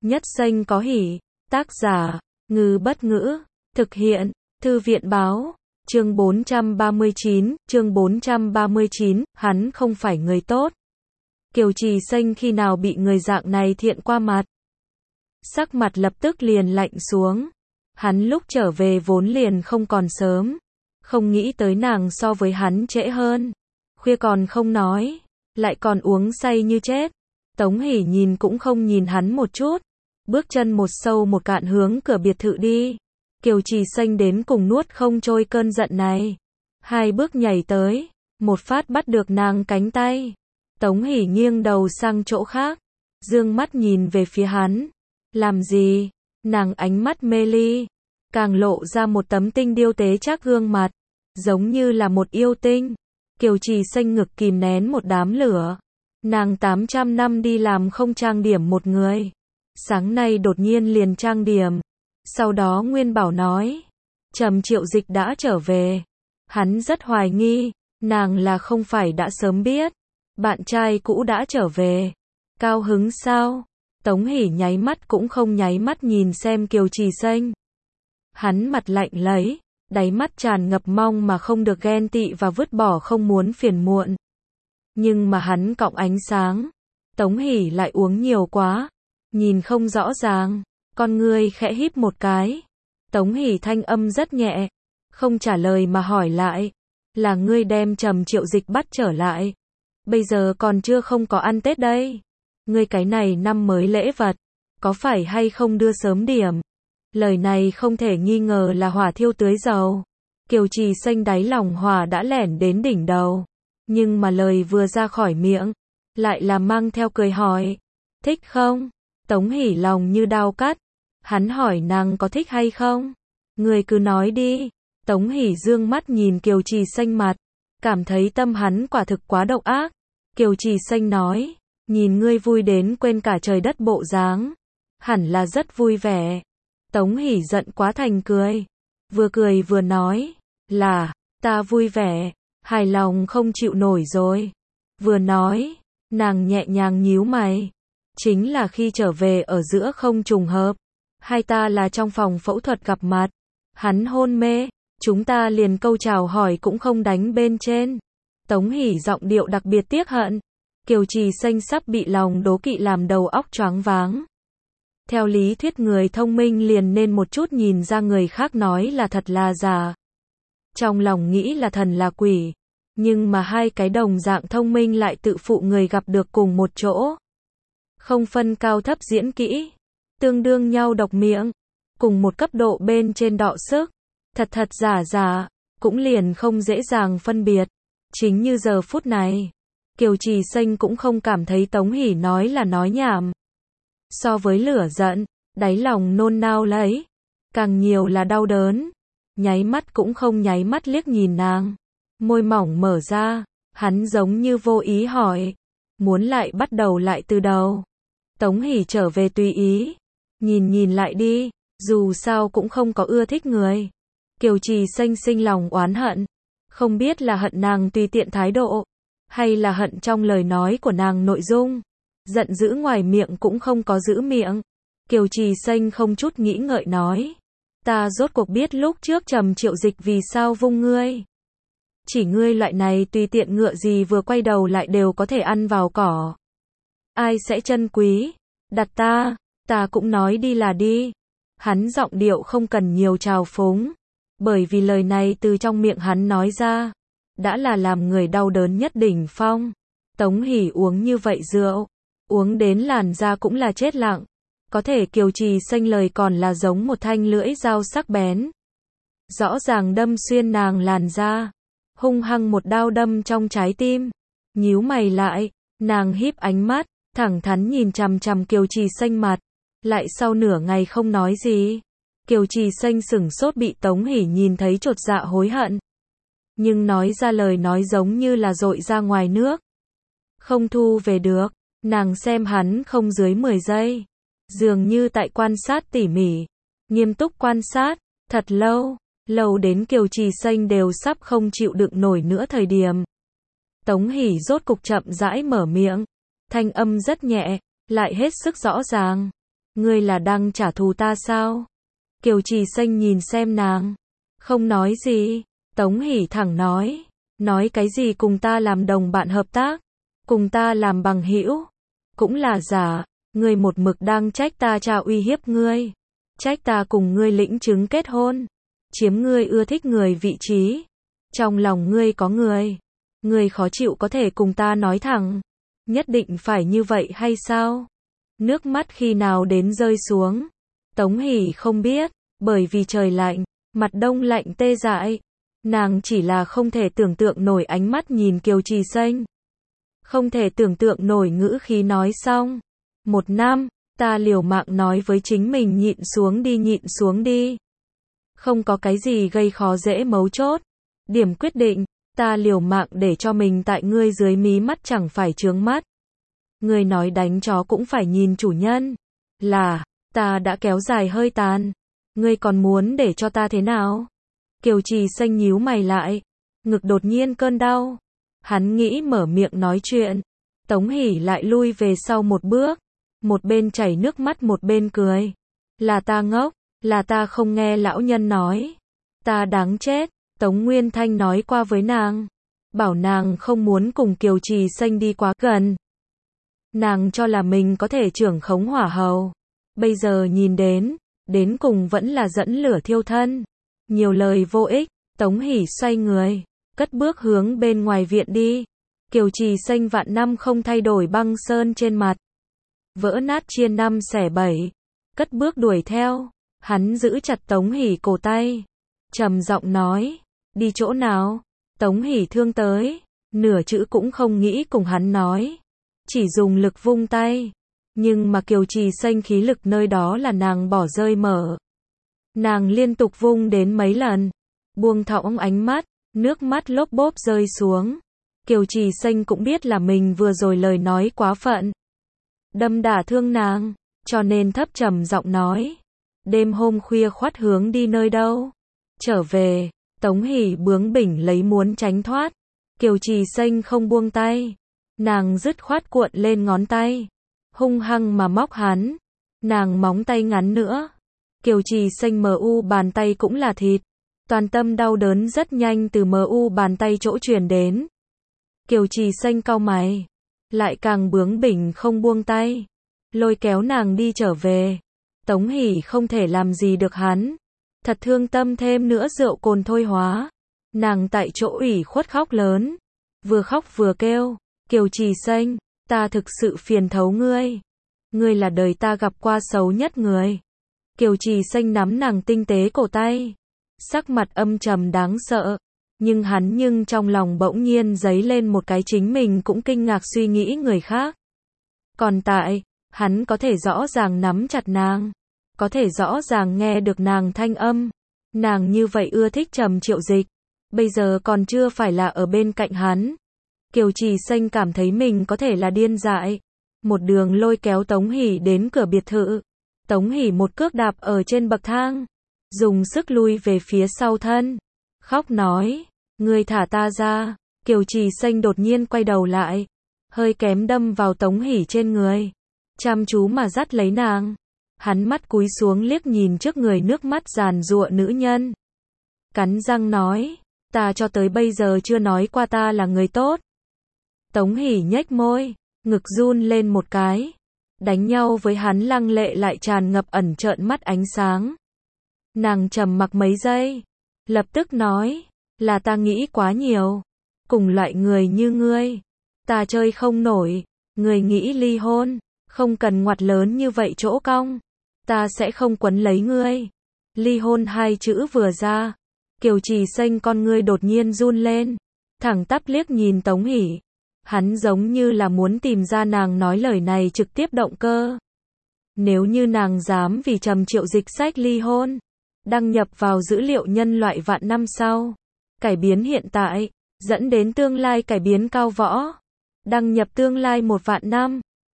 Nhất xanh có hỉ. Tác giả, Ngư Bất Ngữ. Thực hiện, Thư viện báo. Chương 439, hắn không phải người tốt. Kiều Trì Xanh khi nào bị người dạng này thiện qua mặt. Sắc mặt lập tức liền lạnh xuống. Hắn lúc trở về vốn liền không còn sớm. Không nghĩ tới nàng so với hắn trễ hơn. Khuya còn không nói, lại còn uống say như chết. Tống Hỷ nhìn cũng không nhìn hắn một chút. Bước chân một sâu một cạn hướng cửa biệt thự đi. Kiều Trì Xanh đến cùng nuốt không trôi cơn giận này. 2 bước nhảy tới, một phát bắt được nàng cánh tay. Tống Hỷ nghiêng đầu sang chỗ khác, dương mắt nhìn về phía hắn. Làm gì? Nàng ánh mắt mê ly, càng lộ ra một tấm tinh điêu tế chắc gương mặt, giống như là một yêu tinh. Kiều Trì Xanh ngực kìm nén một đám lửa. Nàng 800 năm đi làm không trang điểm một người. Sáng nay đột nhiên liền trang điểm. Sau đó Nguyên Bảo nói, Trầm Triệu Dịch đã trở về. Hắn rất hoài nghi, nàng là không phải đã sớm biết. Bạn trai cũ đã trở về. Cao hứng sao? Tống Hỷ nháy mắt cũng không nháy mắt nhìn xem Kiều Trì Xanh. Hắn mặt lạnh lấy, đáy mắt tràn ngập mong mà không được ghen tị và vứt bỏ không muốn phiền muộn. Nhưng mà hắn cọng ánh sáng. Tống Hỷ lại uống nhiều quá, nhìn không rõ ràng. Con ngươi khẽ híp một cái. Tống Hỷ thanh âm rất nhẹ, không trả lời mà hỏi lại. Là ngươi đem Trầm Triệu Dịch bắt trở lại. Bây giờ còn chưa không có ăn Tết đây. Ngươi cái này năm mới lễ vật, có phải hay không đưa sớm điểm? Lời này không thể nghi ngờ là hỏa thiêu tưới dầu. Kiều Trì Xanh đáy lòng hỏa đã lẻn đến đỉnh đầu. Nhưng mà lời vừa ra khỏi miệng, lại là mang theo cười hỏi. Thích không? Tống Hỷ lòng như đao cắt. Hắn hỏi nàng có thích hay không? Người cứ nói đi. Tống Hỷ dương mắt nhìn Kiều Trì Xanh mặt, cảm thấy tâm hắn quả thực quá độc ác. Kiều Trì Xanh nói, nhìn ngươi vui đến quên cả trời đất bộ dáng, hẳn là rất vui vẻ. Tống Hỷ giận quá thành cười, vừa cười vừa nói, là, ta vui vẻ, hài lòng không chịu nổi rồi. Vừa nói, nàng nhẹ nhàng nhíu mày, chính là khi trở về ở giữa không trùng hợp. Hai ta là trong phòng phẫu thuật gặp mặt, hắn hôn mê, chúng ta liền câu chào hỏi cũng không đánh bên trên. Tống Hỷ giọng điệu đặc biệt tiếc hận. Kiều Trì Xanh sắp bị lòng đố kỵ làm đầu óc choáng váng. Theo lý thuyết người thông minh liền nên một chút nhìn ra người khác nói là thật là giả. Trong lòng nghĩ là thần là quỷ. Nhưng mà hai cái đồng dạng thông minh lại tự phụ người gặp được cùng một chỗ. Không phân cao thấp diễn kỹ. Tương đương nhau độc miệng. Cùng một cấp độ bên trên đọ sức. Thật thật giả giả. Cũng liền không dễ dàng phân biệt. Chính như giờ phút này, Kiều Trì Xanh cũng không cảm thấy Tống Hỷ nói là nói nhảm. So với lửa giận, đáy lòng nôn nao lấy, càng nhiều là đau đớn. Nháy mắt cũng không nháy mắt liếc nhìn nàng. Môi mỏng mở ra, hắn giống như vô ý hỏi, muốn lại bắt đầu lại từ đầu. Tống Hỷ trở về tùy ý, nhìn lại đi, dù sao cũng không có ưa thích người. Kiều Trì Xanh sinh lòng oán hận. Không biết là hận nàng tùy tiện thái độ, hay là hận trong lời nói của nàng nội dung. Giận dữ ngoài miệng cũng không có giữ miệng. Kiều Trì Xanh không chút nghĩ ngợi nói. Ta rốt cuộc biết lúc trước Trầm Triệu Dịch vì sao vung ngươi. Chỉ ngươi loại này tùy tiện ngựa gì vừa quay đầu lại đều có thể ăn vào cỏ. Ai sẽ trân quý? Đặt ta cũng nói đi là đi. Hắn giọng điệu không cần nhiều trào phúng. Bởi vì lời này từ trong miệng hắn nói ra, đã là làm người đau đớn nhất đỉnh phong. Tống Hỷ uống như vậy rượu, uống đến làn da cũng là chết lặng. Có thể Kiều Trì Xanh lời còn là giống một thanh lưỡi dao sắc bén. Rõ ràng đâm xuyên nàng làn da, hung hăng một đao đâm trong trái tim. Nhíu mày lại, nàng híp ánh mắt, thẳng thắn nhìn chằm chằm Kiều Trì Xanh mặt, lại sau nửa ngày không nói gì. Kiều Trì Xanh sửng sốt bị Tống Hỷ nhìn thấy chột dạ hối hận. Nhưng nói ra lời nói giống như là dội ra ngoài nước. Không thu về được, nàng xem hắn không dưới 10 giây. Dường như tại quan sát tỉ mỉ, nghiêm túc quan sát, thật lâu, lâu đến Kiều Trì Xanh đều sắp không chịu đựng nổi nữa thời điểm. Tống Hỷ rốt cục chậm rãi mở miệng, thanh âm rất nhẹ, lại hết sức rõ ràng. ngươi là đang trả thù ta sao? Kiều Trì Xanh nhìn xem nàng, không nói gì. Tống Hỷ thẳng nói cái gì cùng ta làm đồng bạn hợp tác, cùng ta làm bằng hữu, cũng là giả, ngươi một mực đang trách ta cha uy hiếp ngươi, trách ta cùng ngươi lĩnh chứng kết hôn, chiếm ngươi ưa thích người vị trí, trong lòng ngươi có người, ngươi khó chịu có thể cùng ta nói thẳng, nhất định phải như vậy hay sao? Nước mắt khi nào đến rơi xuống, Tống Hỷ không biết, bởi vì trời lạnh, mặt đông lạnh tê dại, nàng chỉ là không thể tưởng tượng nổi ánh mắt nhìn Kiều Trì Xanh, không thể tưởng tượng nổi ngữ khí nói xong. 1 năm, ta liều mạng nói với chính mình nhịn xuống đi. Không có cái gì gây khó dễ mấu chốt. Điểm quyết định, ta liều mạng để cho mình tại ngươi dưới mí mắt chẳng phải chướng mắt. Ngươi nói đánh chó cũng phải nhìn chủ nhân. Là, ta đã kéo dài hơi tàn. Ngươi còn muốn để cho ta thế nào? Kiều Trì Xanh nhíu mày lại. Ngực đột nhiên cơn đau. Hắn nghĩ mở miệng nói chuyện. Tống Hỷ lại lui về sau một bước. Một bên chảy nước mắt một bên cười. Là ta ngốc, là ta không nghe lão nhân nói. Ta đáng chết, Tống Nguyên Thanh nói qua với nàng. Bảo nàng không muốn cùng Kiều Trì Xanh đi quá gần. Nàng cho là mình có thể trưởng khống hỏa hầu. Bây giờ nhìn đến cùng vẫn là dẫn lửa thiêu thân. Nhiều lời vô ích, Tống Hỷ xoay người, cất bước hướng bên ngoài viện đi. Kiều Trì Xanh vạn năm không thay đổi băng sơn trên mặt. Vỡ nát chia 5 xẻ 7, cất bước đuổi theo, hắn giữ chặt Tống Hỷ cổ tay, trầm giọng nói, đi chỗ nào? Tống Hỷ thương tới, nửa chữ cũng không nghĩ cùng hắn nói, chỉ dùng lực vung tay, nhưng mà Kiều Trì Xanh khí lực nơi đó là nàng bỏ rơi mở. Nàng liên tục vung đến mấy lần, buông thõng ánh mắt, nước mắt lốp bốp rơi xuống. Kiều Trì Xanh cũng biết là mình vừa rồi lời nói quá phận, đâm đả thương nàng, cho nên thấp trầm giọng nói, đêm hôm khuya khoắt hướng đi nơi đâu? Trở về. Tống Hỷ bướng bỉnh lấy muốn tránh thoát, Kiều Trì Xanh không buông tay, nàng dứt khoát cuộn lên ngón tay, hung hăng mà móc hắn, nàng móng tay ngắn nữa, Kiều Trì Xanh mu bàn tay cũng là thịt, toàn tâm đau đớn rất nhanh từ mu bàn tay chỗ truyền đến. Kiều Trì Xanh cau mày, lại càng bướng bỉnh không buông tay, lôi kéo nàng đi trở về. Tống Hỷ không thể làm gì được hắn, thật thương tâm, thêm nữa rượu cồn thôi hóa, nàng tại chỗ ủy khuất khóc lớn, vừa khóc vừa kêu, Kiều Trì Xanh, ta thực sự phiền thấu ngươi, ngươi là đời ta gặp qua xấu nhất người. Kiều Trì Xanh nắm nàng tinh tế cổ tay, sắc mặt âm trầm đáng sợ, nhưng trong lòng bỗng nhiên dấy lên một cái chính mình cũng kinh ngạc suy nghĩ người khác. Còn tại, hắn có thể rõ ràng nắm chặt nàng, có thể rõ ràng nghe được nàng thanh âm, nàng như vậy ưa thích Trầm Triệu Dịch, bây giờ còn chưa phải là ở bên cạnh hắn. Kiều Trì Xanh cảm thấy mình có thể là điên dại, một đường lôi kéo Tống Hỷ đến cửa biệt thự. Tống Hỷ một cước đạp ở trên bậc thang, dùng sức lui về phía sau thân, khóc nói, ngươi thả ta ra. Kiều Trì Xanh đột nhiên quay đầu lại, hơi kém đâm vào Tống Hỷ trên người, chăm chú mà dắt lấy nàng. Hắn mắt cúi xuống liếc nhìn trước người nước mắt giàn giụa nữ nhân, cắn răng nói, ta cho tới bây giờ chưa nói qua ta là người tốt. Tống Hỷ nhếch môi, ngực run lên một cái, đánh nhau với hắn lăng lệ lại tràn ngập ẩn trợn mắt ánh sáng. Nàng trầm mặc mấy giây, lập tức nói, là ta nghĩ quá nhiều, cùng loại người như ngươi, ta chơi không nổi, người nghĩ ly hôn, không cần ngoặt lớn như vậy chỗ cong, ta sẽ không quấn lấy ngươi. Ly hôn 2 chữ vừa ra, Kiều Trì Xanh con ngươi đột nhiên run lên, thẳng tắp liếc nhìn Tống Hỷ, hắn giống như là muốn tìm ra nàng nói lời này trực tiếp động cơ. Nếu như nàng dám vì Trầm Triệu Dịch sách ly hôn, đăng nhập vào dữ liệu nhân loại vạn năm sau, cải biến hiện tại, dẫn đến tương lai cải biến cao võ, đăng nhập tương lai 1 vạn năm,